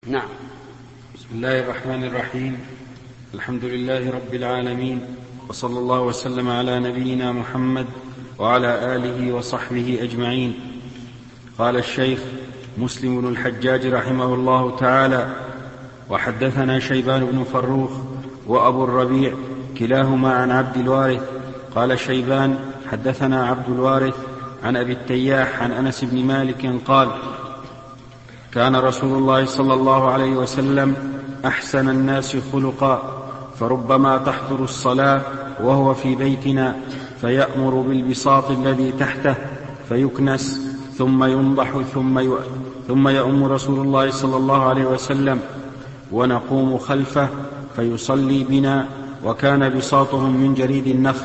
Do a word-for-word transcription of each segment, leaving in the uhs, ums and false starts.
نعم. بسم الله الرحمن الرحيم. الحمد لله رب العالمين، وصلى الله وسلم على نبينا محمد وعلى آله وصحبه أجمعين. قال الشيخ مسلم بن الحجاج رحمه الله تعالى: وحدثنا شيبان بن فروخ وأبو الربيع كلاهما عن عبد الوارث. قال شيبان: حدثنا عبد الوارث عن أبي التياح عن أنس بن مالك قال: كان رسول الله صلى الله عليه وسلم أحسن الناس خلقا، فربما تحضر الصلاة وهو في بيتنا فيأمر بالبساط الذي تحته فيكنس ثم ينضح ثم ثم يؤم رسول الله صلى الله عليه وسلم ونقوم خلفه فيصلي بنا، وكان بساطهم من جريد النخل.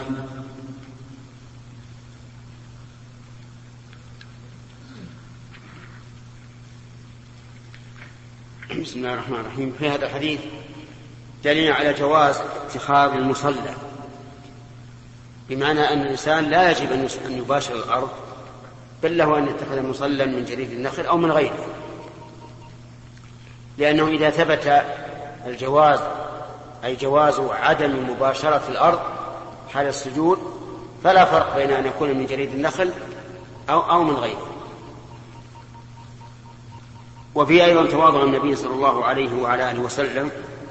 بسم الله الرحمن الرحيم. في هذا الحديث دليل على جواز اتخاذ المصلى، بمعنى أن الإنسان لا يجب أن يباشر الأرض، بل له أن يتخذ مصلى من جريد النخل أو من غيره، لأنه إذا ثبت الجواز أي جواز عدم مباشرة الأرض حال السجود فلا فرق بين أن يكون من جريد النخل أو, أو من غيره. وفي أيضا تواضع النبي صلى الله عليه وعلى آله وسلم،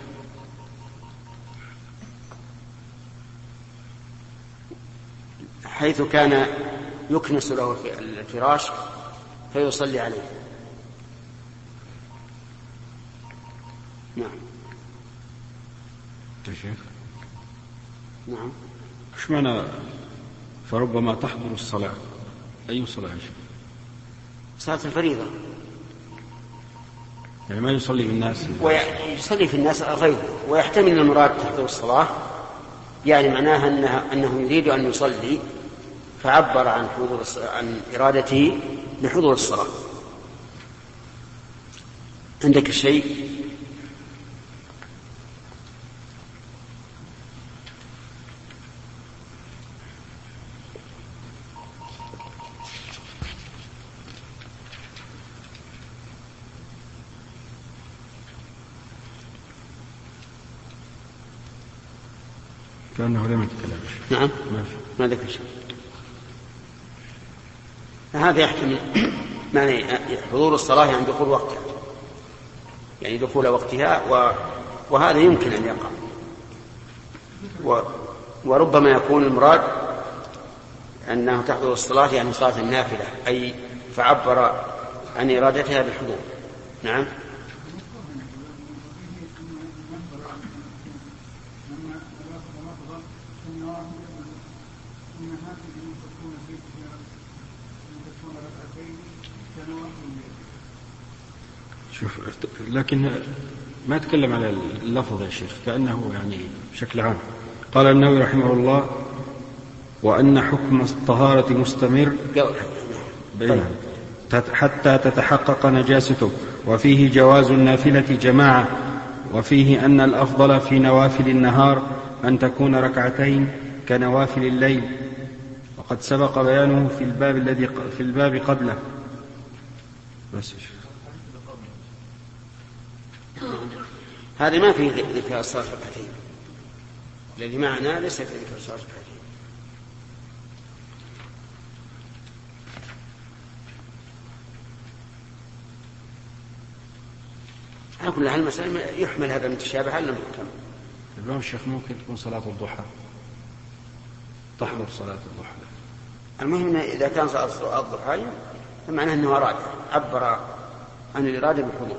حيث كان يكنس له الفراش فيصلي عليه. نعم. شيخ. نعم. ايش معنى فربما تحضر الصلاة؟ أي صلاة يا شيخ؟ صلاة الفريضة، يعني ما يصلي بالناس، ويصلي في الناس غيره، ويحتمل المراد تحضر الصلاة يعني معناها أنه, أنه يريد أن يصلي فعبر عن حضور عن إرادته لحضور الصلاة. عندك شيء؟ كأنه لم يتكلمش. نعم. ما ذكر شيء. هذا يحتمل معنى حضور الصلاة يعني دخول وقتها، يعني دخول وقتها، و... وهذا يمكن أن يقع، و... وربما يكون المراد أنه تحضر الصلاة يعني صلاة النافلة، أي فعبر عن إرادتها بالحضور. نعم. شوف، لكن ما تكلم على اللفظ يا شيخ، كأنه يعني بشكل عام. قال النووي رحمه الله: وأن حكم الطهارة مستمر حتى تتحقق نجاسته، وفيه جواز النافلة جماعة، وفيه أن الأفضل في نوافل النهار أن تكون ركعتين كنوافل الليل، وقد سبق بيانه في الباب الذي في الباب قبله. بس هذا ما فيه ذكر الصلاة ركعتين، الذي معنا ليس في ذكر الصلاة ركعتين. على كل حال المسألة يحمل هذا المتشابه على المحكم. اليوم الشيخ ممكن تكون صلاة الضحى، تحضر صلاة الضحى. المهم إذا كان صلاة الضحى فمعناه أنه أراد، عبر عن الإرادة بالحضور.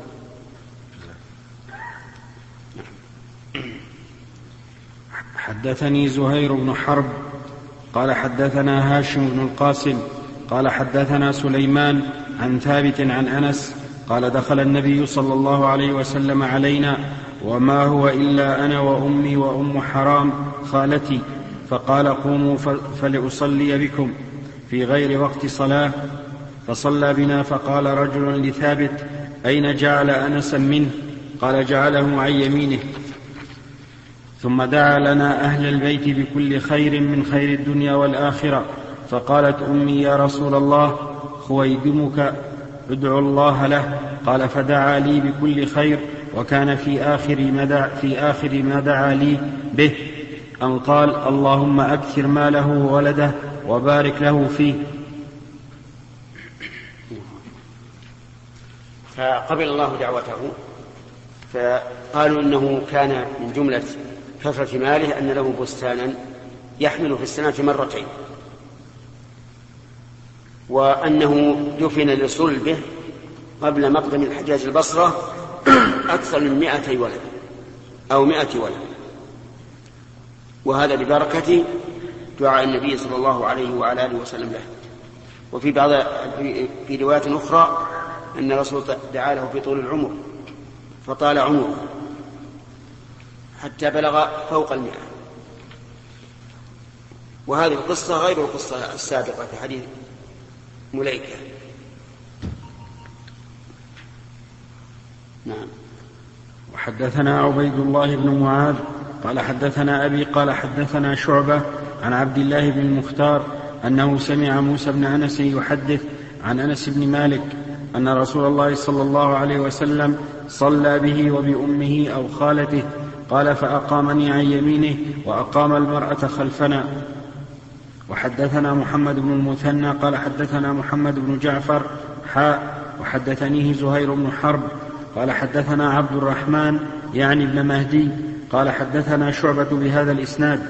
حدثني زهير بن حرب قال حدثنا هاشم بن القاسم قال حدثنا سليمان عن ثابت عن أنس قال: دخل النبي صلى الله عليه وسلم علينا وما هو إلا أنا وأمي وأم حرام خالتي، فقال: قوموا فلأصلي بكم في غير وقت صلاة، فصلى بنا. فقال رجل لثابت: أين جعل أنسا منه؟ قال: جعله عن يمينه. ثم دعا لنا أهل البيت بكل خير من خير الدنيا والآخرة. فقالت أمي: يا رسول الله، خويدمك ادعوا الله له. قال فدعا لي بكل خير، وكان في آخر ما دعا, في آخر ما دعا لي به أن قال اللهم أكثر ماله وولده وبارك له فيه. فقبل الله دعوته، فقالوا إنه كان من جملة كثرة ماله أن له بستانا يحمل في السنة مرتين، وأنه دفن لصلبه قبل مقدم الحجاج البصرة أكثر من مائتي ولد أو مائة ولد، وهذا ببركة دعاء النبي صلى الله عليه وعلى آله وسلم له. وفي بعض في روايات أخرى أن الرسول دعا له في طول العمر فطال عمره حتى بلغ فوق المئة. وهذه القصة غير القصة السابقة في حديث مليكة. نعم. وحدثنا عبيد الله بن معاذ قال حدثنا أبي قال حدثنا شعبة عن عبد الله بن المختار أنه سمع موسى بن أنس يحدث عن أنس بن مالك أن رسول الله صلى الله عليه وسلم صلى به وبأمه أو خالته، قال فأقامني عن يمينه وأقام المرأة خلفنا. وحدثنا محمد بن المثنى قال حدثنا محمد بن جعفر حاء وحدثنيه زهير بن حرب قال حدثنا عبد الرحمن يعني ابن مهدي قال حدثنا شعبة بهذا الإسناد.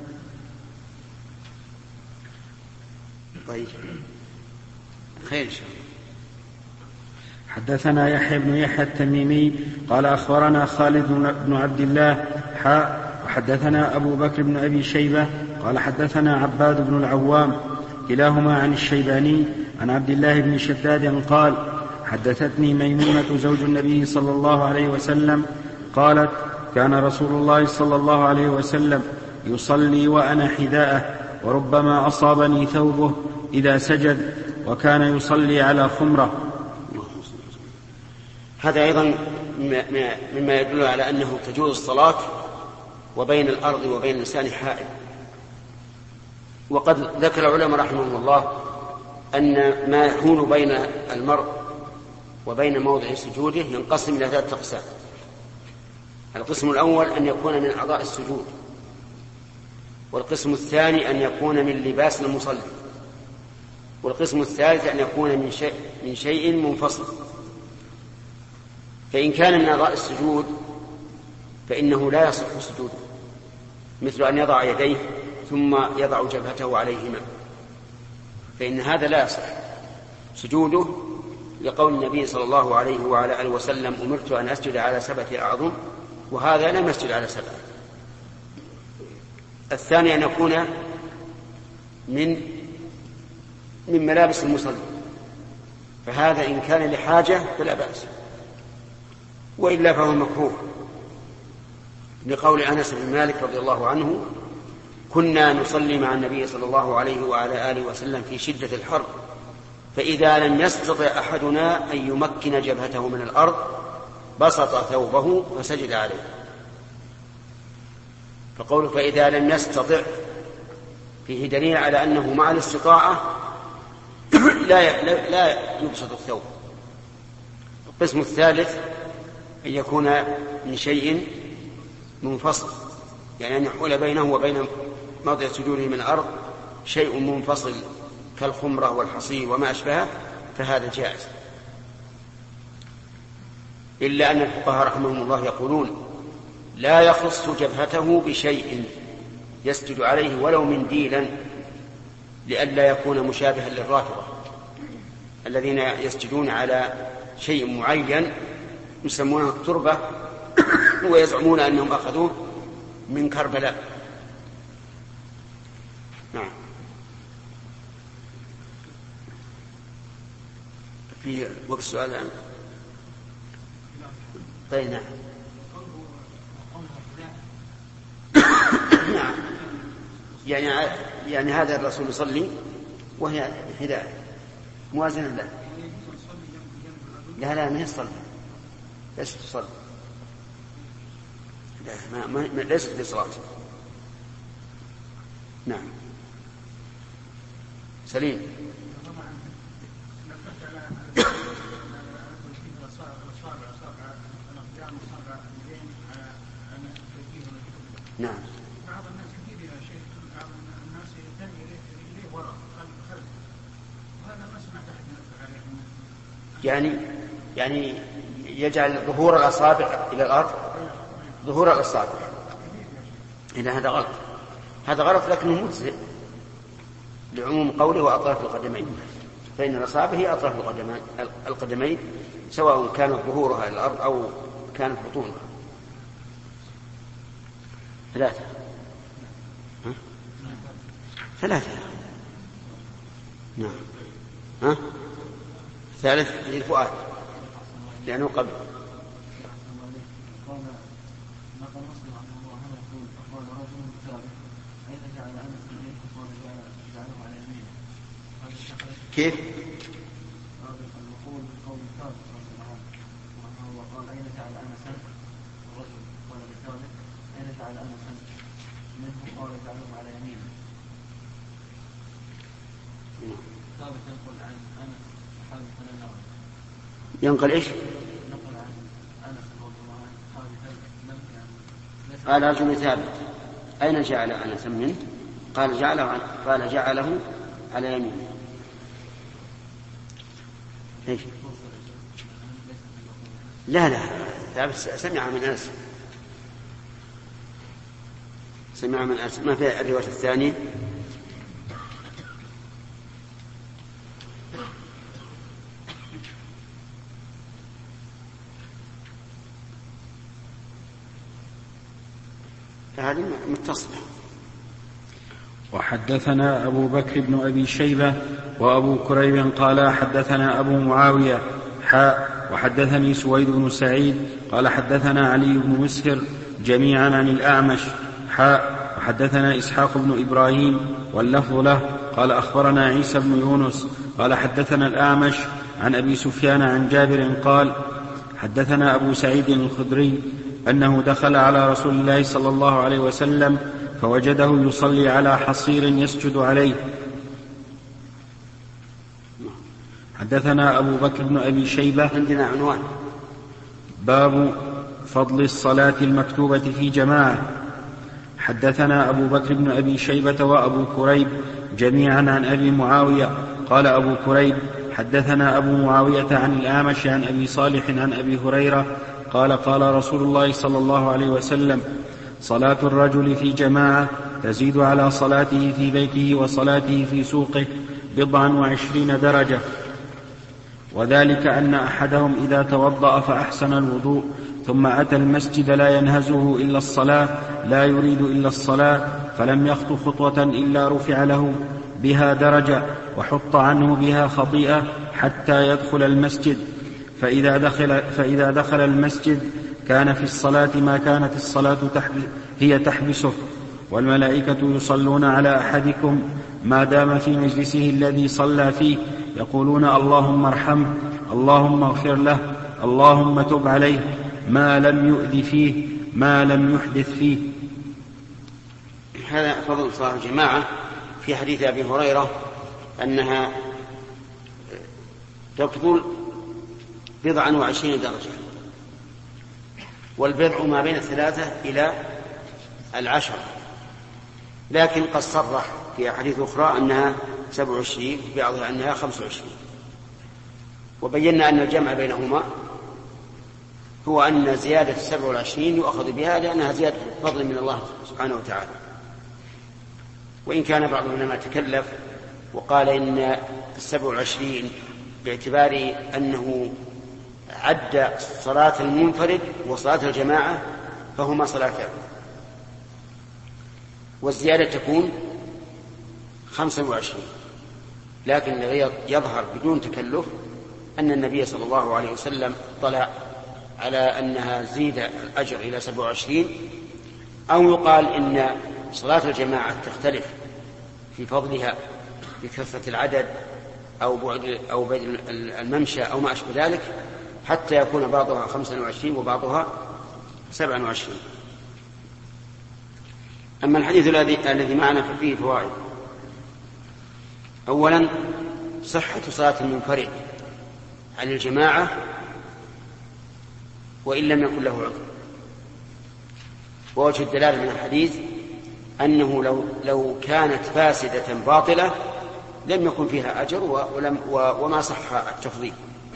طيب خير. حدثنا يحيى بن يحيى التميمي قال أخبرنا خالد بن عبد الله حاء وحدثنا أبو بكر بن أبي شيبة قال حدثنا عباد بن العوام كلاهما عن الشيباني عن عبد الله بن شداد قال حدثتني ميمونة زوج النبي صلى الله عليه وسلم قالت كان رسول الله صلى الله عليه وسلم يصلي وأنا حذاءه وربما أصابني ثوبه إذا سجد وكان يصلي على خمرة. هذا أيضا مما يدل على أنه تجوز الصلاة وبين الأرض وبين الإنسان حائل. وقد ذكر العلماء رحمهم الله أن ما يحول بين المرء وبين موضع سجوده ينقسم إلى ثلاثة أقسام. القسم الأول أن يكون من أعضاء السجود، والقسم الثاني أن يكون من لباس المصلي، والقسم الثالث أن يكون من شيء, من شيء منفصل. فإن كان من أعضاء السجود فإنه لا يصح سجوده، مثل أن يضع يديه ثم يضع جبهته عليهما، فإن هذا لا يصح سجوده، لقول النبي صلى الله عليه وعلى آله وسلم أمرت أن أسجد على سبعة أعظم، وهذا لم يسجد على سبعة. الثاني أن يكون من من ملابس المصلي، فهذا إن كان لحاجة فلا بأس، وإلا فهو مكروه، لقول أنس بن مالك رضي الله عنه كنا نصلي مع النبي صلى الله عليه وعلى آله وسلم في شدة الحر، فإذا لم يستطع أحدنا أن يمكن جبهته من الأرض بسط ثوبه فسجد عليه. فقوله فإذا لم يستطع فيه دليل على أنه مع الاستطاعة لا لا يبسط الثوب. القسم الثالث أن يكون من شيء منفصل، يعني أن يحول بينه وبين موضع سجوده من الأرض شيء منفصل كالخمرة والحصير وما أشبهه، فهذا جائز. إلا أن الفقهاء رحمهم الله يقولون لا يخص جبهته بشيء يسجد عليه ولو منديلا، لئلا يكون مشابها للرافضة الذين يسجدون على شيء معين يسمونه التربة ويزعمون أنهم أخذوه من كربلاء. نعم. في وقت السؤال الآن. طيب نعم. نعم. يعني يعني هذا الرسول يصلي وهي هداية موازنة له. لا لا ما يصلي، ليش تصلي؟ لا ما ما ليست في صلاة. نعم. سليم. نعم. بعض الناس يجيب يا شيخ، بعض الناس يتني إليه وراء خلف، وهذا ما سمعت أحد ينبه عليه. يعني يعني يجعل ظهور الأصابع إلى الأرض، ظهور الأصابع إلى هذا غلط، هذا غلط لكنه مجزئ لعموم قوله وأطراف القدمين، فإن الأصابع هي أطراف القدمين القدمين سواء كانت ظهورها إلى الأرض أو كانت بطونها. ثلاثة ها؟ ثلاثة نعم. ها؟ ثالث للفؤاد لأنه قبل. كيف؟ ينقل إيش؟ قال رجل ثابت أين جعل أنس منه؟ قال جعله قال جعله على يمينه. إيش؟ لا لا ثابت سمع من أنس، سمع من أنس، ما في الرواية الثانية. هذه متصلة. وحدثنا أبو بكر بن أبي شيبة وأبو كريب قال حدثنا أبو معاوية حاء وحدثني سويد بن سعيد قال حدثنا علي بن مسهر جميعا عن الأعمش حاء وحدثنا إسحاق بن إبراهيم واللفظ له قال أخبرنا عيسى بن يونس قال حدثنا الأعمش عن أبي سفيان عن جابر قال حدثنا أبو سعيد الخدري أنه دخل على رسول الله صلى الله عليه وسلم فوجده يصلي على حصير يسجد عليه. حدثنا أبو بكر بن أبي شيبة. عندنا عنوان باب فضل الصلاة المكتوبة في جماعة. حدثنا أبو بكر بن أبي شيبة وأبو كريب جميعا عن أبي معاوية قال أبو كريب حدثنا أبو معاوية عن الأعمش عن أبي صالح عن أبي هريرة قال قال رسول الله صلى الله عليه وسلم صلاة الرجل في جماعة تزيد على صلاته في بيته وصلاته في سوقه بضعا وعشرين درجة، وذلك أن أحدهم إذا توضأ فأحسن الوضوء ثم أتى المسجد لا ينهزه إلا الصلاة لا يريد إلا الصلاة فلم يخط خطوة إلا رفع له بها درجة وحط عنه بها خطيئة حتى يدخل المسجد، فإذا دخل, فإذا دخل المسجد كان في الصلاة ما كانت الصلاة هي تحبسه، والملائكة يصلون على أحدكم ما دام في مجلسه الذي صلى فيه يقولون اللهم ارحمه اللهم اغفر له اللهم تب عليه ما لم يؤذ فيه ما لم يحدث فيه. هذا فضل صلاة الجماعة في حديث أبي هريرة أنها تفضل بضعا وعشرين درجة، والبضع ما بين الثلاثة إلى العشر، لكن قد صرح في أحاديث أخرى أنها سبع وعشرين بعضها أنها خمس وعشرين، وبينا أن الجمع بينهما هو أن زيادة السبع والعشرين يؤخذ بها لأنها زيادة فضل من الله سبحانه وتعالى. وإن كان بعض العلماء تكلف وقال إن السبع والعشرين باعتبار أنه عد صلاة المنفرد وصلاة الجماعة فهما صلاتان، والزيادة تكون خمسة وعشرين، لكن الذي يظهر بدون تكلف أن النبي صلى الله عليه وسلم طلع على أنها زيد الأجر إلى سبع وعشرين، أو يقال إن صلاة الجماعة تختلف في فضلها بكثرة العدد أو بعد أو بعد الممشى أو ما أشبه ذلك، حتى يكون بعضها خمسة وعشرين وبعضها سبعة وعشرين. أما الحديث الذي الذي معنا ففيه فوائد. أولا صحة صلاة المنفرد عن الجماعة وإن لم يكن له عذر. ووجه الدلالة من الحديث أنه لو, لو كانت فاسدة باطلة لم يكن فيها أجر ولم وما صح التفضيل.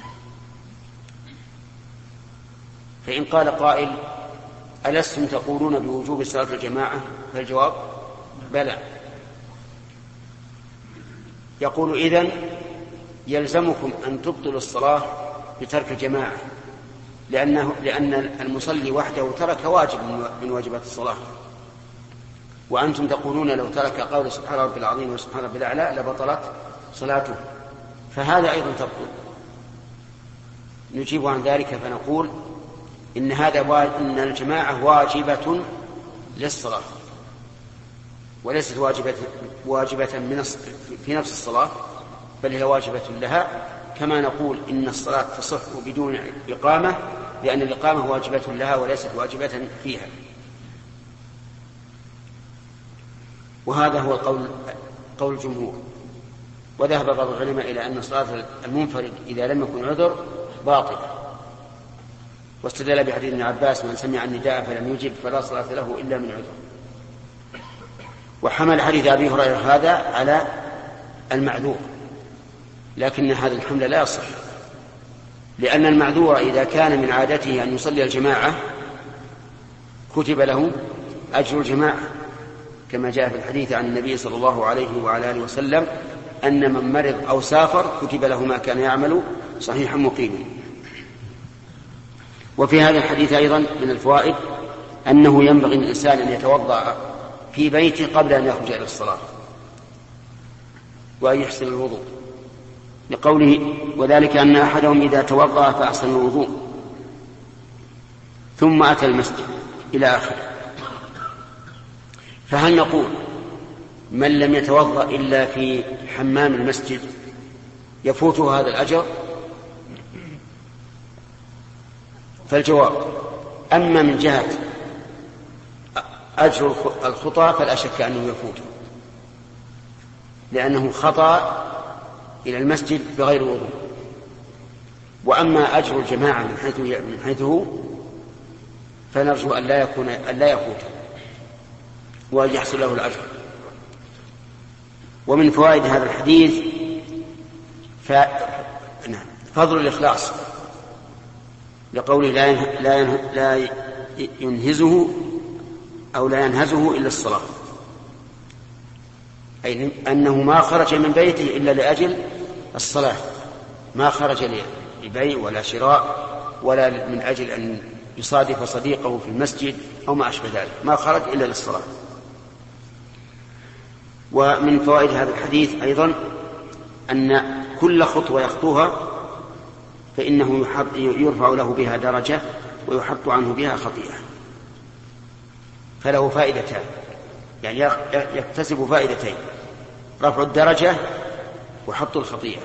فإن قال قائل ألستم تقولون بوجوب صلاة الجماعة؟ فالجواب بلى. يقول إذن يلزمكم أن تبطلوا الصلاة بترك الجماعة، لأنه لأن المصلي وحده ترك واجب من واجبات الصلاة، وأنتم تقولون لو ترك قول سبحان ربي العظيم وسبحان ربي الأعلى لبطلت صلاته، فهذا أيضا تبطل. نجيب عن ذلك فنقول إن هذا إن الجماعة واجبة للصلاة وليست واجبة واجبة من في نفس الصلاة، بل هي واجبة لها، كما نقول إن الصلاة تصح بدون إقامة، لأن الإقامة واجبة لها وليست واجبة فيها. وهذا هو قول قول الجمهور. وذهب بعض العلماء إلى أن صلاة المنفرد إذا لم يكن عذر باطلة، واستدل بحديث ابن عباس من سمع النداء فلم يجب فلا صلاة له إلا من عذر. وحمل حديث أبي هريرة هذا على المعذور، لكن هذا الحمل لا يصح، لأن المعذور إذا كان من عادته أن يصلي الجماعة كتب له أجر الجماعة، كما جاء في الحديث عن النبي صلى الله عليه وعلى آله وسلم أن من مرض أو سافر كتب له ما كان يعمل صحيحا مقيما. وفي هذا الحديث أيضا من الفوائد أنه ينبغي للإنسان أن يتوضأ في بيته قبل أن يخرج إلى الصلاة وأن يحسن الوضوء، لقوله وذلك أن أحدهم إذا توضأ فأحسن الوضوء ثم أتى المسجد إلى آخره. فهل نقول من لم يتوضأ إلا في حمام المسجد يفوته هذا الأجر؟ فالجواب أما من جهة أجر الخطأ فلا شك أنه يفوته، لأنه خطأ إلى المسجد بغير وضوء. وأما أجر الجماعة من حيث من حيث هو فنرجو أن لا يكون أن لا يفوته وأن يحصل له الأجر. ومن فوائد هذا الحديث فضل الإخلاص، لقوله لا ينه... لا, ينه... لا ينهزه أو لا ينهزه إلا الصلاة، أي أنه ما خرج من بيته إلا لأجل الصلاة، ما خرج لبيع ولا شراء ولا من أجل أن يصادف صديقه في المسجد أو ما أشبه ذلك، ما خرج إلا للصلاة. ومن فوائد هذا الحديث أيضا أن كل خطوة يخطوها فإنه يرفع له بها درجة ويحط عنه بها خطيئة، فله فائدتان، يعني يكتسب فائدتين: رفع الدرجة وحط الخطيئة.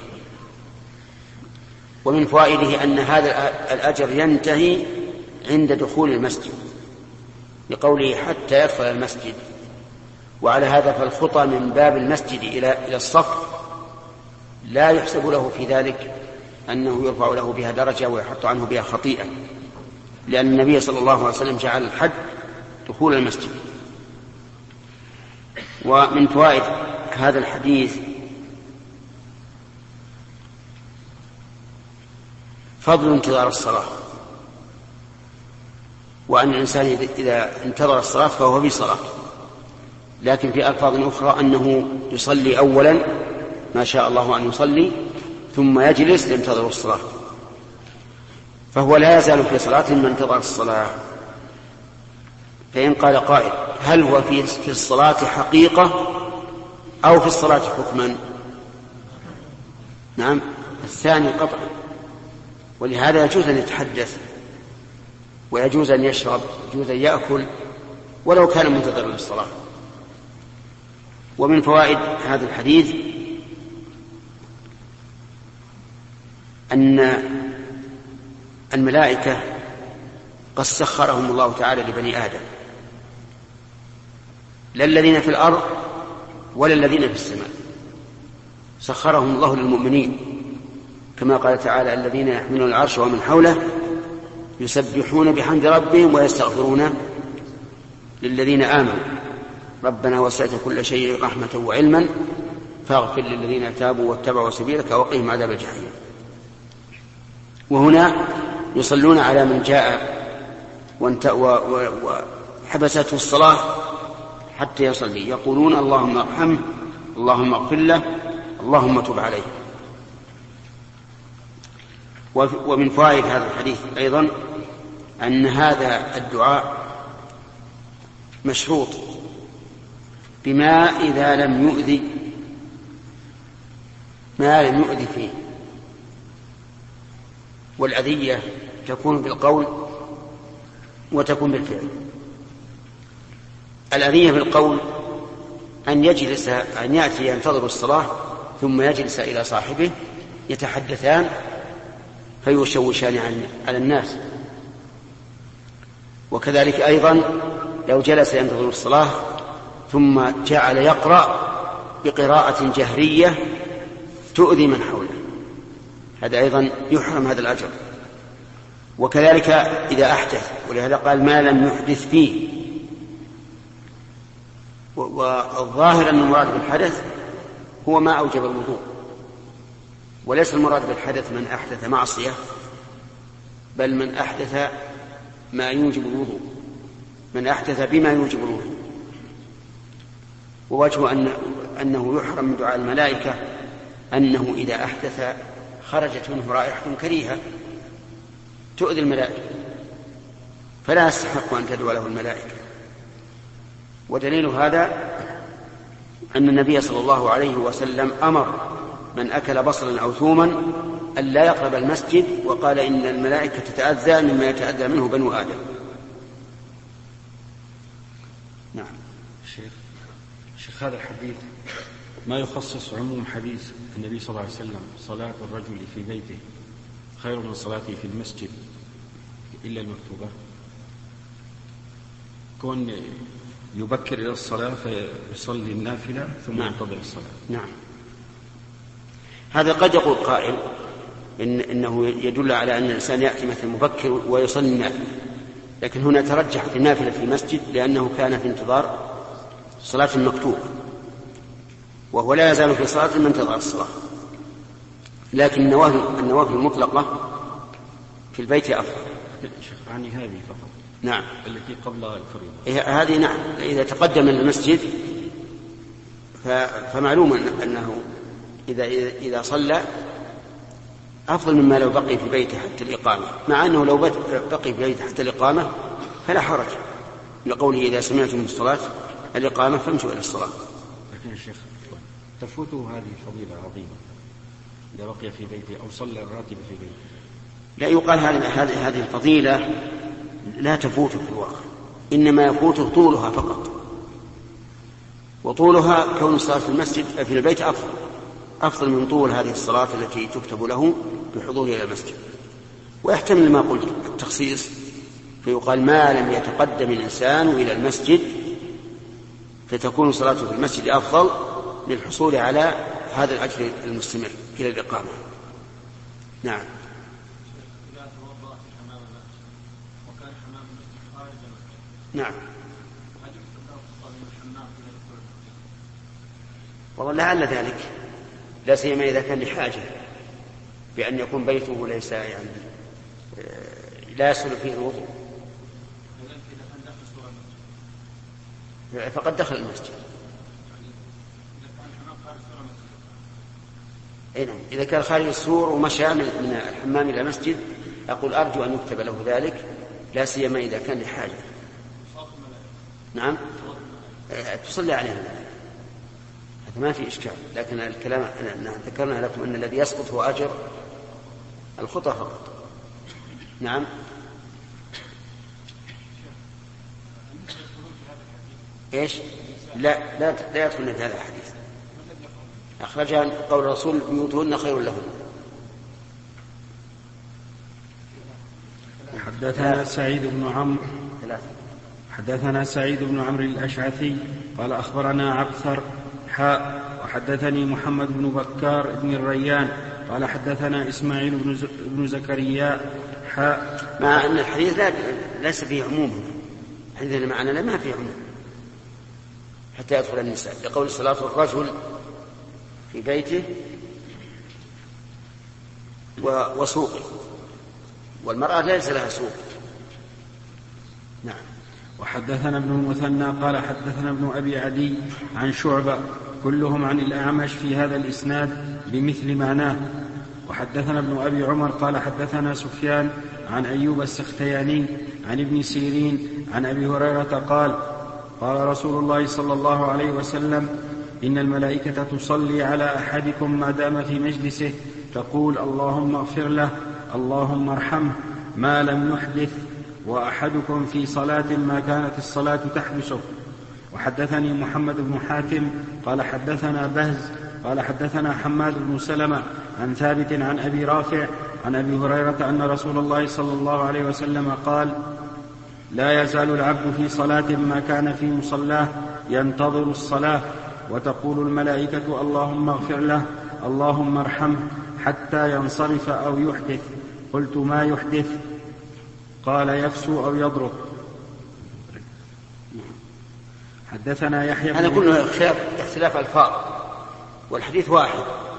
ومن فوائده أن هذا الأجر ينتهي عند دخول المسجد، لقوله حتى يدخل المسجد. وعلى هذا فالخطى من باب المسجد إلى إلى الصف لا يحسب له في ذلك أنه يرفع له بها درجة ويحط عنه بها خطيئة، لأن النبي صلى الله عليه وسلم جعل الحد دخول المسجد. ومن فوائد هذا الحديث فضل انتظار الصلاة، وأن الإنسان إذا انتظر الصلاة فهو في صلاة. لكن في ألفاظ أخرى أنه يصلي أولا ما شاء الله أن يصلي ثم يجلس ينتظر الصلاة، فهو لا يزال في صلاة من انتظر الصلاة. فإن قال قائل هل هو في الصلاة حقيقة أو في الصلاة حكما؟ نعم، الثاني قطعا. ولهذا يجوز أن يتحدث ويجوز أن يشرب، يجوز أن يأكل ولو كان منتظرا للصلاة. ومن فوائد هذا الحديث أن الملائكة قد سخرهم الله تعالى لبني آدم، لا الذين في الأرض ولا الذين في السماء، سخرهم الله للمؤمنين، كما قال تعالى الذين يحملون العرش ومن حوله يسبحون بحمد ربهم ويستغفرون للذين آمنوا ربنا وسعت كل شيء رحمة وعلما فاغفر للذين تابوا واتبعوا سبيلك وقهم عذاب الجحيم. وهنا يصلون على من جاء وحبسته الصلاة حتى يصلي، يقولون اللهم ارحمه اللهم اغفر له اللهم تب عليه. ومن فوائد هذا الحديث أيضا أن هذا الدعاء مشروط بما إذا لم يؤذي ما لم يؤذي فيه، والأذية تكون بالقول وتكون بالفعل. الأذية بالقول أن يجلس أن يأتي ينتظر الصلاة ثم يجلس إلى صاحبه يتحدثان فيشوشان على الناس. وكذلك أيضا لو جلس ينتظر الصلاة ثم جعل يقرأ بقراءة جهرية تؤذي من حوله، هذا أيضا يحرم هذا الأجر. وكذلك إذا أحدث، ولهذا قال ما لم يحدث فيه. والظاهر أن المراد بالحدث هو ما أوجب الوضوء، وليس المراد بالحدث من أحدث معصية، بل من أحدث ما يوجب الوضوء، من أحدث بما يوجب الوضوء. ووجه أن أنه يحرم من دعاء الملائكة أنه إذا أحدث خرجت منه رائحة كريهة تؤذي الملائكة، فلا يستحق أن تدعو له الملائكة. ودليل هذا أن النبي صلى الله عليه وسلم أمر من أكل بصلا أو ثوما أن لا يقرب المسجد، وقال إن الملائكة تتأذى مما يتأذى منه بنو آدم. نعم. شيخ شيخ هذا الحديث ما يخصص عموم حديث النبي صلى الله عليه وسلم صلاة الرجل في بيته خير من صلاته في المسجد إلا المكتوبة، كون يبكر إلى الصلاة فيصلي النافلة ثم نعم. ينتظر الصلاة. نعم. هذا قد يقول قائل إن إنه يدل على أن الإنسان يأتي مثل مبكر ويصلي النافلة، لكن هنا ترجح في النافلة في المسجد لأنه كان في انتظار صلاة المكتوبة، وهو لا يزال في صلاة من انتظر الصلاة. لكن النوافل النوافل المطلقة في البيت أفضل. شيخ عني هذه فقط. نعم. التي قبل الفريضة. هذه نعم، إذا تقدم المسجد فمعلوم أنه إذا إذا صلى أفضل مما لو بقي في بيته حتى الإقامة، مع أنه لو بقي في بيته حتى الإقامة فلا حرج، لقوله إذا سمعتم الصلاة الإقامة فامشوا إلى الصلاة. لكن يا شيخ تفوته هذه فضيلة عظيمة إذا بقي في بيته أو صلى الراتب في بيته. لا يقال هذه هذه الفضيلة لا تفوته في الواقع، إنما يفوته طولها فقط، وطولها كون الصلاة في المسجد في البيت أفضل أفضل من طول هذه الصلاة التي تكتب له بحضوره إلى المسجد. ويحتمل ما قلت التخصيص، فيقال ما لم يتقدم الإنسان إلى المسجد فتكون صلاته في المسجد أفضل للحصول على هذا الأجر المستمر إلى الإقامة. نعم. نعم. والله لعل ذلك، لا سيما إذا كان لحاجة بأن يكون بيته ليس يعني لا يسهل فيه الوضوء، فقد دخل المسجد. إذا كان خارج السور ومشى من الحمام إلى المسجد أقول أرجو أن يكتب له ذلك، لا سيما إذا كان لحاجة. نعم. تصلي عليه هذا ما في إشكال، لكن الكلام ذكرنا لكم أن الذي يسقط هو أجر الخطى فقط. نعم. إيش؟ لا لا لا يدخلن في هذا الحديث، أخرجها قول الرسول بيوتهن خير لهن. حدثنا سعيد بن عمرو حدثنا سعيد بن عمرو الأشعثي قال أخبرنا عبثر حاء وحدثني محمد بن بكار بن الريان قال حدثنا إسماعيل بن زكريا حاء. مع أن الحديث لا ليس فيه عموم، الحديث اللي معنا لا ما فيه عموم حتى يدخل النساء، لقول صلاة الرجل في بيته وسوقه، والمرأة ليس لها سوق. نعم. وحدثنا ابن المثنى قال حدثنا ابن أبي عدي عن شعبة كلهم عن الأعمش في هذا الإسناد بمثل معناه. وحدثنا ابن أبي عمر قال حدثنا سفيان عن أيوب السختياني عن ابن سيرين عن أبي هريرة قال قال رسول الله صلى الله عليه وسلم إن الملائكة تصلي على أحدكم ما دام في مجلسه تقول اللهم اغفر له اللهم ارحمه ما لم يحدث، وأحدكم في صلاة ما كانت الصلاة تحبسه. وحدثني محمد بن حاتم قال حدثنا بهز قال حدثنا حماد بن سلمة عن ثابت عن أبي رافع عن أبي هريرة أن رسول الله صلى الله عليه وسلم قال لا يزال العبد في صلاة ما كان في مصلاه ينتظر الصلاة وتقول الملائكة اللهم اغفر له اللهم ارحمه حتى ينصرف أو يحدث. قلت ما يحدث؟ قال يفسو أو يضرب. حدثنا يحيى هذا كله اختلاف ألفاظ والحديث واحد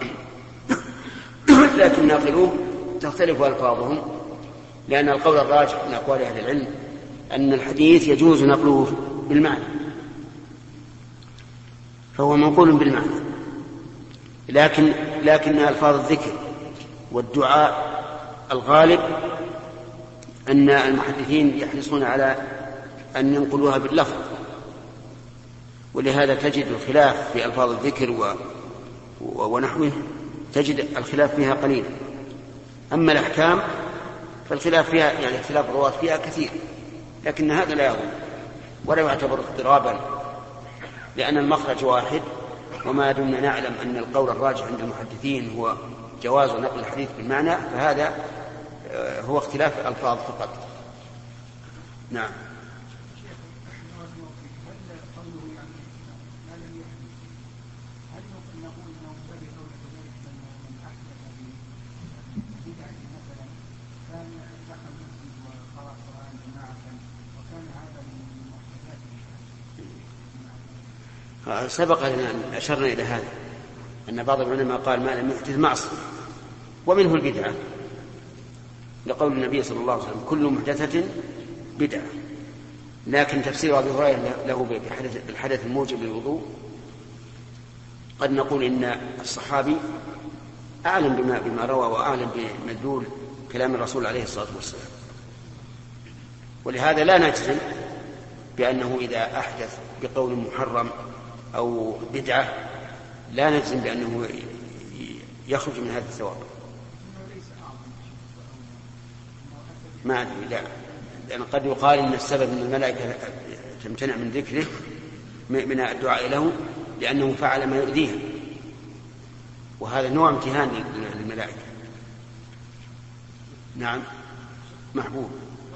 لكن ناقلوه تختلف ألفاظهم، لأن القول الراجح من أقوال أهل العلم أن الحديث يجوز نقله بالمعنى، فهو منقول بالمعنى، لكن لكن ألفاظ الذكر والدعاء الغالب أن المحدثين يحرصون على أن ينقلوها باللفظ، ولهذا تجد الخلاف في ألفاظ الذكر و... ونحوه تجد الخلاف فيها قليل. أما الأحكام فالخلاف فيها يعني اختلاف الرواة فيها كثير، لكن هذا لا يضر ولا يعتبر اضطرابا، لأن المخرج واحد، وما دمنا نعلم أن القول الراجح عند المحدثين هو جواز نقل الحديث بالمعنى، فهذا هو اختلاف الألفاظ فقط. نعم. سبق لنا أن أشرنا إلى هذا أن بعض العلماء قال ما لم يحدث معصية، ومنه البدعة، لقول النبي صلى الله عليه وسلم كل محدثة بدعة. لكن تفسير أبي هريرة له بالحدث الموجب للوضوء قد نقول إن الصحابي أعلم بما, بما روى وأعلم بمدلول كلام الرسول عليه الصلاة والسلام، ولهذا لا نجزم بأنه إذا أحدث بقول محرم أو بدعة لا نجزم بأنه يخرج من هذا الثواب. ما أدري، لا، لأن قد يقال إن السبب أن الملائكة تمتنع من ذكره من الدعاء له لأنه فعل ما يؤذيها، وهذا نوع امتهان للملائكة. نعم. محبوب.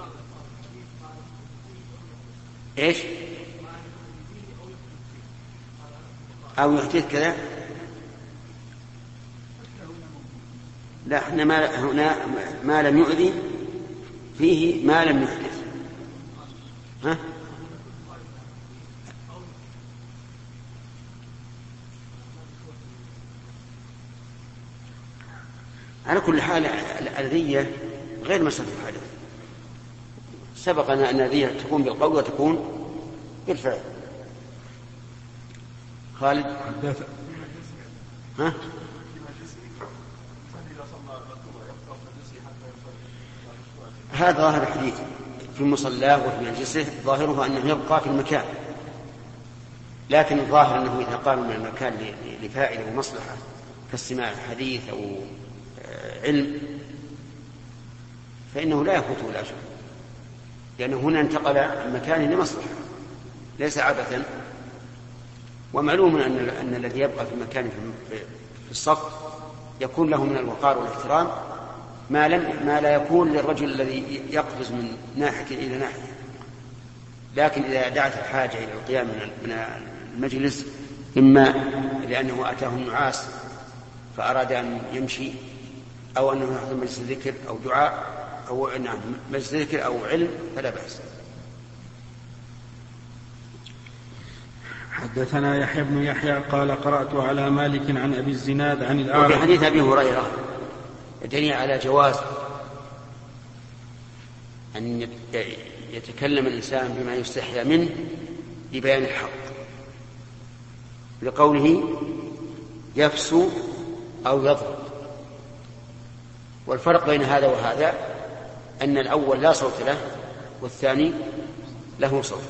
إيش؟ أو يحدث كذا؟ لا، احنا ما هنا ما لم يؤذي فيه ما لم يحدث. ها؟ على كل حال الأذية غير مسألة الحدث، سبقنا أن الأذية تكون بالقول وتكون بالفعل. خالد. ها؟ هذا ظاهر الحديث في مصلاه وفي مجلسه، ظاهره أنه يبقى في المكان، لكن الظاهر أنه إذا قام من المكان لفائدة ومصلحة كاستماع الحديث أو علم فإنه لا يفوته الأجر، لأنه هنا انتقل المكان لمصلحة ليس عبثا. ومعلوم أن, أن الذي يبقى في المكان في الصف يكون له من الوقار والاحترام ما, لم ما لا يكون للرجل الذي يقفز من ناحية إلى ناحية. لكن إذا دعت الحاجة إلى القيام من المجلس إما لأنه أتاه النعاس فأراد أن يمشي أو أنه يحضر مجلس ذكر أو دعاء أو نعم مجلس ذكر أو علم فلا بأس. حدثنا يحيى بن يحيى قال قرأت على مالك عن أبي الزناد عن الأعرج. وفي حديث أبي هريرة يدل على جواز أن يتكلم الإنسان بما يستحيا منه لبيان الحق، لقوله يفسو أو يضرب. والفرق بين هذا وهذا أن الأول لا صوت له والثاني له صوت.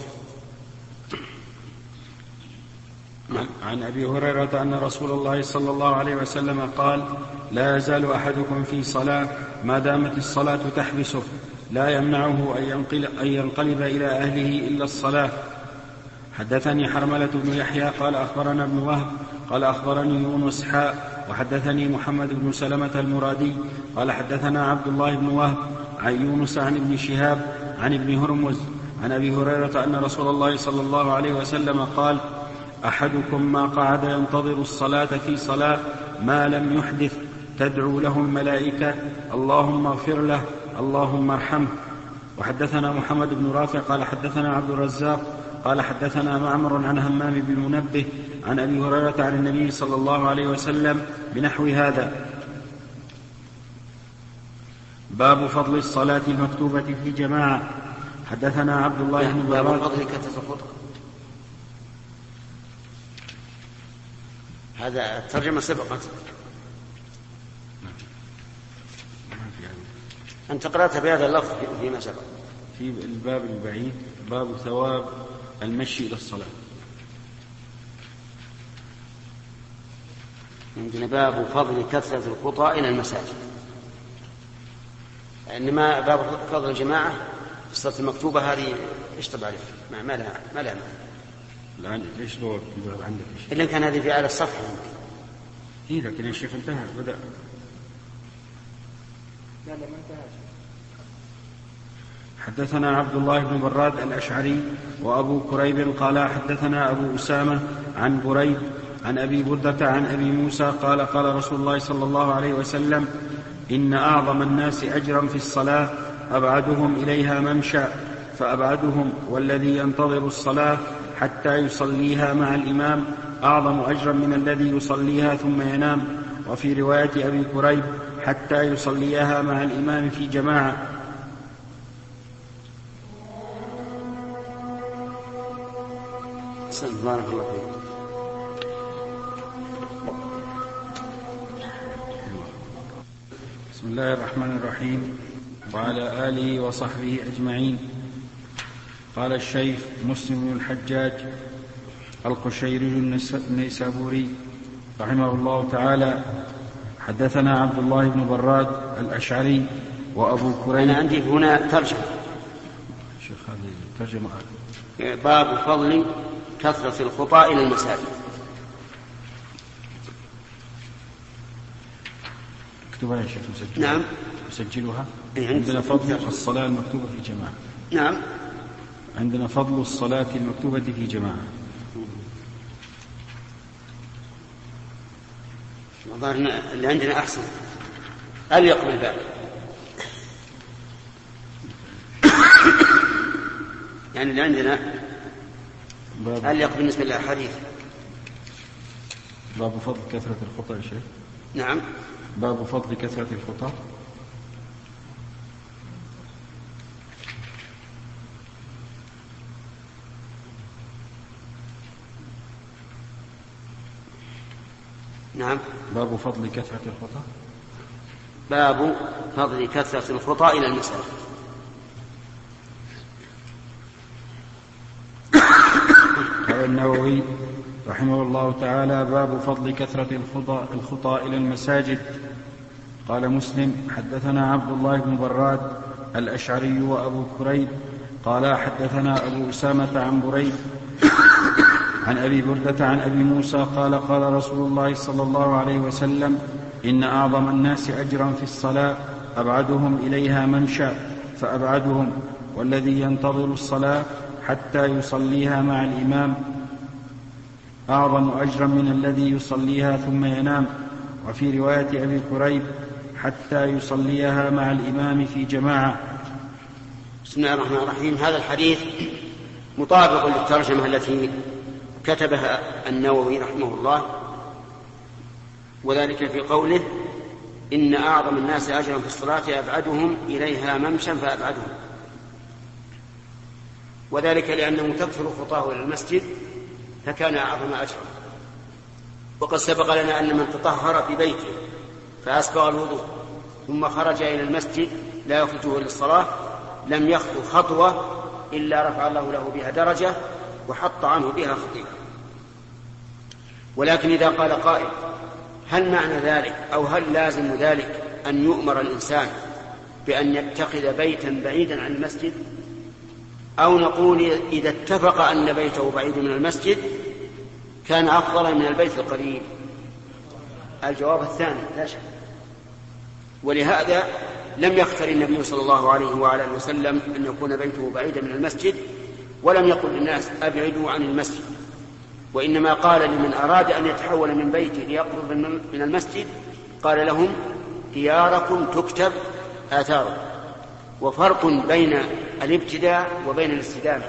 عن أبي هريرة أن رسول الله صلى الله عليه وسلم قال: لا يزال أحدكم في صلاة ما دامت الصلاة تحبسه لا يمنعه أن ينقلب إلى أهله إلا الصلاة. حدثني حرملة بن يحيى قال أخبرنا ابن وهب قال أخبرني يونس حاء وحدثني محمد بن سلمة المرادي قال حدثنا عبد الله بن وهب عن يونس عن ابن شهاب عن ابن هرمز عن أبي هريرة أن رسول الله صلى الله عليه وسلم قال: أحدكم ما قعد ينتظر الصلاة في صلاة ما لم يحدث تدعو له الملائكة اللهم اغفر له اللهم ارحمه. وحدثنا محمد بن رافع قال حدثنا عبد الرزاق قال حدثنا معمر عن همام بن منبه عن أبي هريرة عن النبي صلى الله عليه وسلم بنحو هذا. باب فضل الصلاة المكتوبة في جماعة. حدثنا عبد الله بن باب براد. فضل كثرة الخطأ، هذا الترجمة سبقت. أنت قرأت بهذا اللفظ فيما سبق في الباب البعيد باب ثواب المشي إلى الصلاة. عندنا باب فضل كثرة الخطى إلى المساجد، إنما باب فضل الجماعة في الصلاة المكتوبة هذه ايش طبعا ما ما لها ما لها الآن ليش دور الباب عندك؟ إلا كان هذه في أعلى الصفحة. إيه لكن يا شيخ انتهى بدأ. لا لا ما انتهى. حدثنا عبد الله بن براد الأشعري وأبو كريب قال حدثنا أبو أسامة عن بريد عن أبي بردة عن أبي موسى قال قال رسول الله صلى الله عليه وسلم: إن أعظم الناس أجرا في الصلاة أبعدهم إليها ممشى، فأبعدهم والذي ينتظر الصلاة حتى يصليها مع الإمام أعظم أجرا من الذي يصليها ثم ينام. وفي رواية أبي كريب: حتى يصليها مع الإمام في جماعة. بارك الله فيك. بسم الله الرحمن الرحيم وعلى آله وصحبه أجمعين. قال الشيخ مسلم بن الحجاج القشيري النيسابوري رحمه الله تعالى: حدثنا عبد الله بن براد الأشعري وأبو كريب. أنا عندي هنا ترجمة شيخ هذه ترجمة باب فضل كثرة الخطى إلى المساجد. اكتبها يا شيخ مسجلها. نعم مسجلها. إيه عندنا فضل الصلاة المكتوبة في جماعة. نعم عندنا فضل الصلاة المكتوبة في جماعة. نظرنا اللي عندنا أحسن أليق بالباب. يعني اللي عندنا أليق بالنسبة للأحاديث. باب فضل كثرة الخطأ يا شيخ. نعم باب فضل كثرة الخطأ. نعم باب فضل كثرة الخطأ. باب فضل كثرة الخطى إلى المساجد. قال النووي رحمه الله تعالى: باب فضل كثرة الخطى, الخطى إلى المساجد. قال مسلم: حدثنا عبد الله بن براد الأشعري وأبو كريب قال حدثنا أبو أسامة عن بريد عن أبي بردة عن أبي موسى قال قال رسول الله صلى الله عليه وسلم: إن أعظم الناس أجرا في الصلاة أبعدهم إليها ممشى، فأبعدهم والذي ينتظر الصلاة حتى يصليها مع الإمام أعظم أجرا من الذي يصليها ثم ينام. وفي رواية أبي كريب: حتى يصليها مع الإمام في جماعة. بسم الله الرحمن الرحيم. هذا الحديث مطابق للترجمة التي كتبها النووي رحمه الله، وذلك في قوله: إن أعظم الناس أجرا في الصلاة أبعدهم إليها ممشا فأبعدهم، وذلك لأنه تكثر خطاه إلى المسجد فكان أعظم أجرا. وقد سبق لنا أن من تطهر في بيته فأسبغ الوضوء ثم خرج إلى المسجد لا يخرجه للصلاة لم يخطو خطوة إلا رفع الله له بها درجة وحط عنه بها خطيئة. ولكن إذا قال قائل: هل معنى ذلك أو هل لازم ذلك أن يؤمر الإنسان بأن يتخذ بيتا بعيدا عن المسجد، أو نقول إذا اتفق أن بيته بعيد من المسجد كان أفضل من البيت القريب؟ الجواب الثاني لا شك. ولهذا لم يختر النبي صلى الله عليه وعلى اله وسلم أن يكون بيته بعيدا من المسجد، ولم يقل للناس أبعدوا عن المسجد، وإنما قال لمن أراد أن يتحول من بيته ليقرب من المسجد قال لهم: دياركم تكتب آثاركم. وفرق بين الابتداء وبين الاستدامة.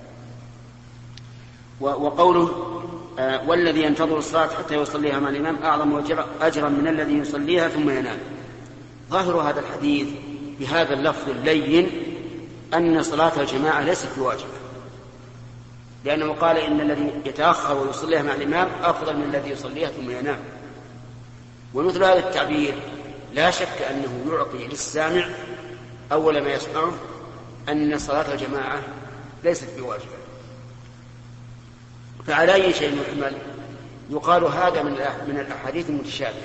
وقوله: آه والذي ينتظر الصلاة حتى يصليها مع الإمام أعظم أجرا من الذي يصليها ثم ينام. ظاهر هذا الحديث بهذا اللفظ اللين أن صلاة الجماعة ليست بواجبة، لأنه قال: إن الذي يتأخر ويصليها مع الإمام أفضل من الذي يصليها ثم ينام. ومثل هذا التعبير لا شك أنه يعطي للسامع أول ما يسمعه أن صلاة الجماعة ليست بواجبة. فعلى أي شيء يحمل؟ يقال هذا من الأحاديث المتشابهة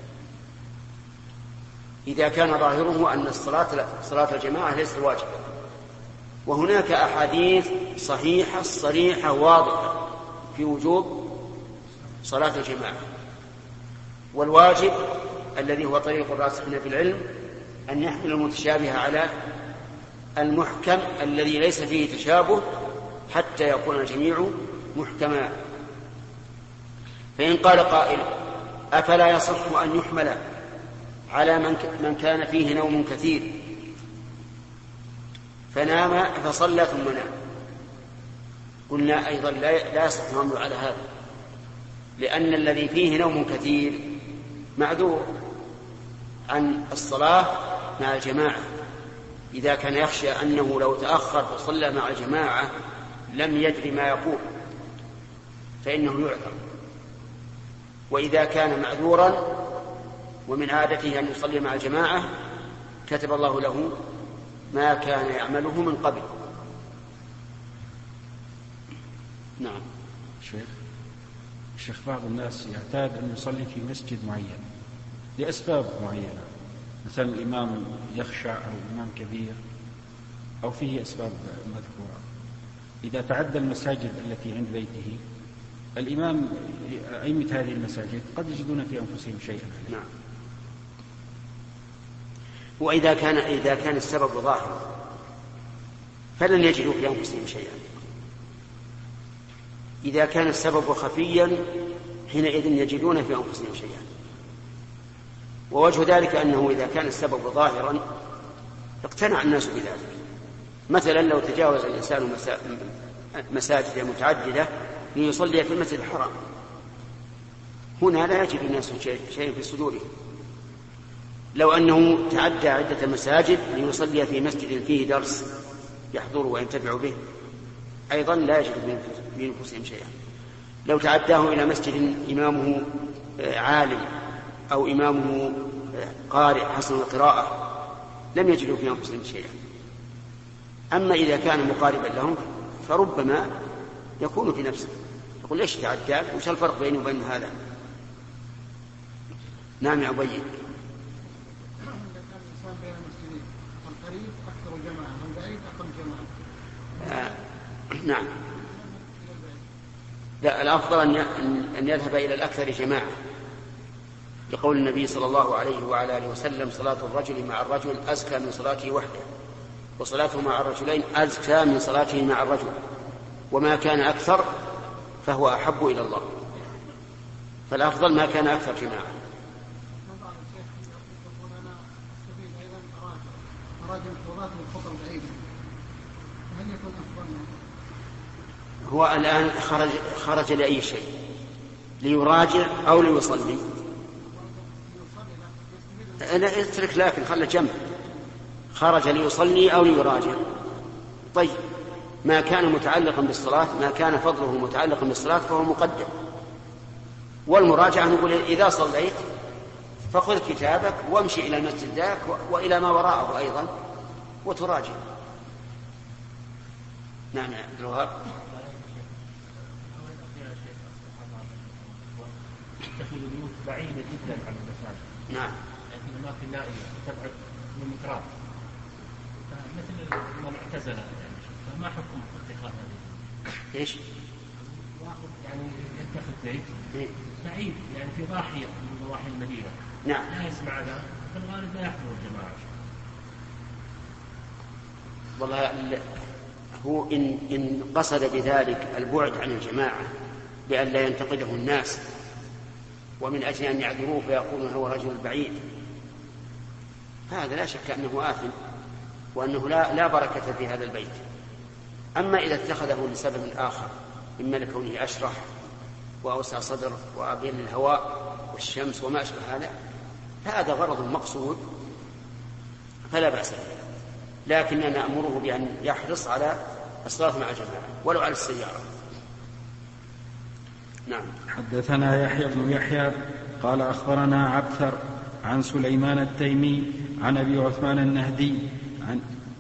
إذا كان ظاهره أن الصلاة صلاة الجماعة ليست واجبة، وهناك أحاديث صحيحة صريحة واضحة في وجوب صلاة الجماعة. والواجب الذي هو طريق الراسخين في العلم أن يحمل المتشابه على المحكم الذي ليس فيه تشابه حتى يكون الجميع محكما. فإن قال قائل: أفلا يصح أن يحمل على من كان فيه نوم كثير فنام فصلى ثم نام؟ قلنا أيضا لا يصح الحمل على هذا، لأن الذي فيه نوم كثير معذور عن الصلاة مع الجماعة، إذا كان يخشى أنه لو تأخر فصلى مع الجماعة لم يدري ما يقول فإنه يعذر. وإذا كان معذورا ومن عادته أن يصلي مع الجماعة كتب الله له ما كان يعمله من قبل. نعم. شيخ الشيخ بعض الناس يعتاد أن يصلي في مسجد معين لأسباب معينة، مثلا الإمام يخشى أو الإمام كبير أو فيه أسباب مذكورة. إذا تعدى المساجد التي عند بيته الإمام أئمة هذه المساجد قد يجدون في أنفسهم شيئا. نعم. وإذا كان إذا كان السبب ظاهر فلن يجدوا في أنفسهم شيئا. إذا كان السبب خفيا حينئذ يجدون في أنفسهم شيئا. ووجه ذلك أنه إذا كان السبب ظاهرا اقتنع الناس بذلك. مثلا لو تجاوز الإنسان مساجد متعددة ليصلي في المسجد الحرام، هنا لا يجد الناس شيء في صدورهم. لو أنه تعدى عدة مساجد ليصلي في مسجد فيه درس يحضره وينتفع به أيضا لا يجد من أنفسهم شيئا. لو تعداه إلى مسجد إمامه عالم أو إمامه قارئ حسن القراءة لم يجدوا في أنفسهم شيئا. أما إذا كان مقاربا لهم فربما يكون في نفسه يقول: ليش تعداك؟ وش الفرق بيني وبين هذا؟ نعم يا أبي. آه. نعم. لا، الأفضل أن يذهب إلى الأكثر جماعة، لقول النبي صلى الله عليه وعلى آله وسلم: صلاة الرجل مع الرجل أزكى من صلاته وحده، وصلاته مع الرجلين أزكى من صلاته مع الرجل، وما كان أكثر فهو أحب إلى الله. فالأفضل ما كان أكثر جماعة. يراجع الخطأ بعيدا هل يكون أفضل؟ هو الآن خرج خرج لأي شيء، ليراجع أو ليصلي؟ أنا اترك لكن خلى جنب، خرج ليصلي أو ليراجع. طيب ما كان متعلقا بالصلاة، ما كان فضله متعلقا بالصلاة فهو مقدم. والمراجعة نقول إذا صليت فخذ كتابك وامشي إلى المسجد ذاك وإلى ما وراءه أيضا وتراجع. نعم يا عبد الوهاب. تكون البيوت بعيدة جدا عن المساجد. نعم. لكن الأماكن نائية تبعد من مترات. مثل من اعتزل يعني فما حكم اتخاذ هذه؟ ايش؟ يعني يتخذ بيت بعيد يعني في ضاحية من ضواحي المدينة. نعم. لا يسمع ذا في الغالب لا يحضر الجماعة. والله هو إن إن قصد بذلك البعد عن الجماعة بأن لا ينتقده الناس ومن أجل أن يعذروه فيقولون هو رجل بعيد، هذا لا شك أنه آثم وأنه لا, لا بركة في هذا البيت. أما إذا اتخذه لسبب آخر إما لكونه أشرح وأوسع صدر وأبين للهواء والشمس وما أشبه هذا، هذا غرض مقصود فلا بأس به، لكن أنا أمره بأن يحرص على الصلاة مع الجماعة ولو على السيارة. نعم. حدثنا يحيى بن يحيى قال أخبرنا عبثر عن سليمان التيمي عن أبي عثمان النهدي عن,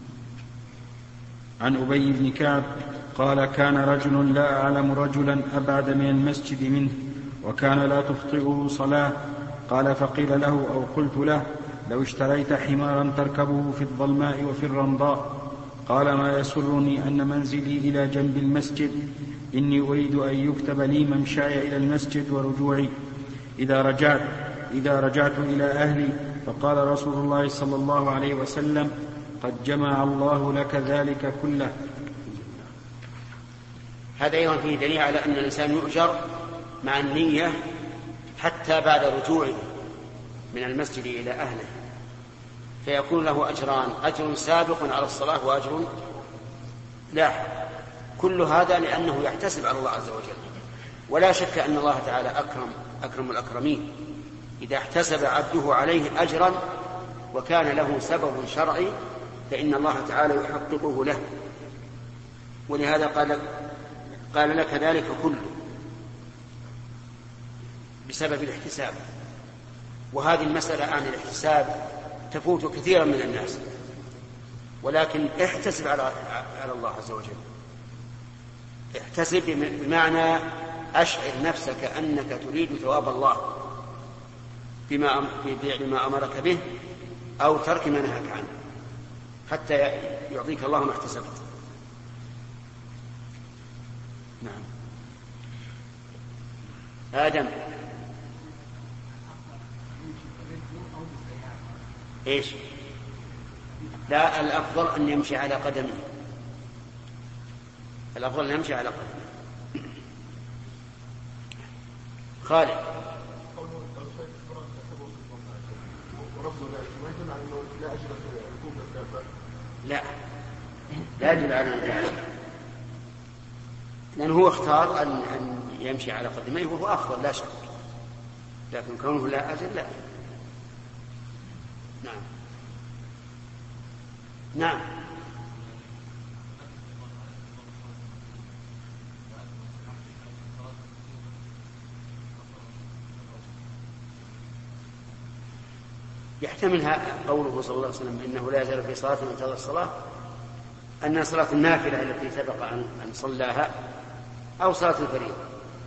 عن أبي بن كعب قال كان رجل لا أعلم رجلا أبعد من المسجد منه وكان لا تخطئه صلاة. قال فقيل له أو قلت له لو اشتريت حمارا تركبه في الظلماء وفي الرمضاء. قال ما يسرني أن منزلي إلى جنب المسجد، إني أريد أن يكتب لي ممشاي إلى المسجد ورجوعي إذا رجعت, إذا رجعت إلى أهلي. فقال رسول الله صلى الله عليه وسلم قد جمع الله لك ذلك كله. هذا أيضا فيه دليل على أن الإنسان يؤجر مع النية حتى بعد رجوعه من المسجد إلى أهله، فيكون له أجران، أجر سابق على الصلاة وأجر لاحق. كل هذا لأنه يحتسب على الله عز وجل. ولا شك أن الله تعالى أكرم أكرم الأكرمين إذا احتسب عبده عليه أجرا وكان له سبب شرعي فإن الله تعالى يحققه له. ولهذا قال قال لك ذلك كله بسبب الاحتساب. وهذه المسألة عن الاحتساب تفوت كثيرا من الناس، ولكن احتسب على على الله عز وجل. احتسب بمعنى أشعر نفسك أنك تريد ثواب الله بما بفعل ما أمرك به أو ترك ما نهاك عنه حتى يعطيك الله ما احتسبت. نعم. آدم. إيش؟ لا، الأفضل أن يمشي على قدمه، الأفضل أن يمشي على قدمه. خالد. لا لا يدل على ذلك، لأنه هو اختار أن أن يمشي على قدميه وهو أفضل لا شك، لكن كونه لا أجل لا. نعم. نعم. يحتملها قوله صلى الله عليه وسلم إنه لا يزال في صلاة من ترى الصلاة أنها صلاة النافلة التي سبق أن صلاها أو صلاة الفريضة.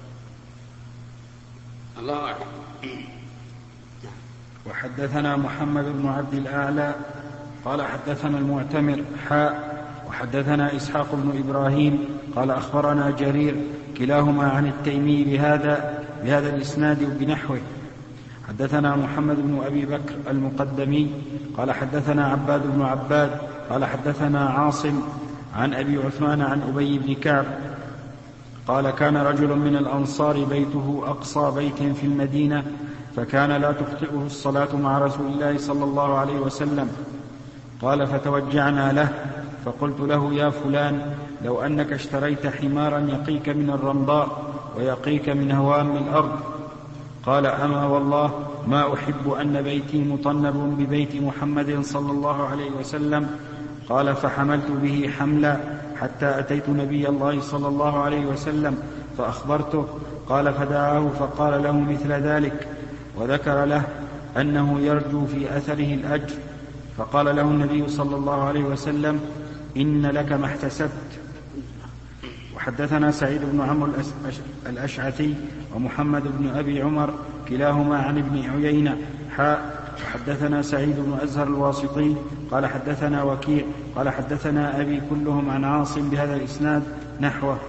الله أعلم. وحدثنا محمد بن عبد الأعلى قال حدثنا المعتمر حاء وحدثنا إسحاق بن إبراهيم قال أخبرنا جرير كلاهما عن التيمي بهذا بهذا الإسناد بنحوه. حدثنا محمد بن أبي بكر المقدمي قال حدثنا عباد بن عباد قال حدثنا عاصم عن أبي عثمان عن أبي بن كعب قال كان رجل من الأنصار بيته أقصى بيت في المدينة فكان لا تخطئه الصلاة مع رسول الله صلى الله عليه وسلم قال فتوجعنا له، فقلت له يا فلان لو أنك اشتريت حمارا يقيك من الرمضاء ويقيك من هوام الأرض. قال أما والله ما أحب أن بيتي مطنب ببيت محمد صلى الله عليه وسلم. قال فحملت به حملا حتى أتيت نبي الله صلى الله عليه وسلم فأخبرته. قال فدعاه فقال له مثل ذلك، وذكر له أنه يرجو في أثره الأجر. فقال له النبي صلى الله عليه وسلم إن لك ما احتسبت. وحدثنا سعيد بن عمرو الأشعثي ومحمد بن أبي عمر كلاهما عن ابن عيينة حاء. وحدثنا سعيد بن أزهر الواسطي قال حدثنا وكيع قال حدثنا أبي كلهم عن عاصم بهذا الإسناد نحوه.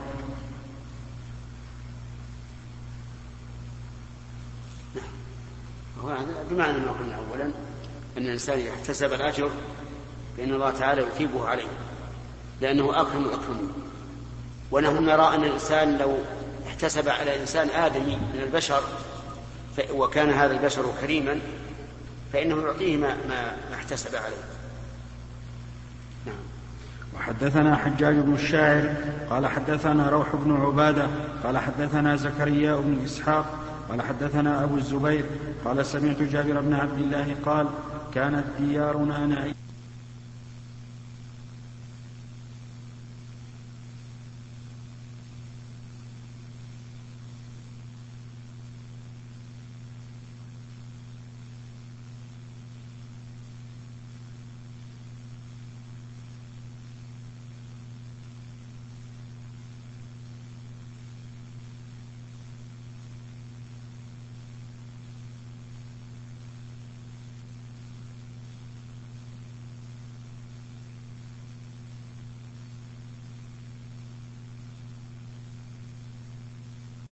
بمعنى ما قلنا أولا أن الإنسان يحتسب الأجر فإن الله تعالى يثيبه عليه لأنه أكرم الأكرمين. ونحن نرى أن الإنسان لو احتسب على إنسان آدمي من البشر وكان هذا البشر كريما فإنه يعطيه ما, ما احتسب عليه. نعم. وحدثنا حجاج بن الشاعر قال حدثنا روح بن عبادة قال حدثنا زكريا بن إسحاق قال حدثنا أبو الزبير قال سمعت جابر بن عبد الله قال كانت ديارنا نعيم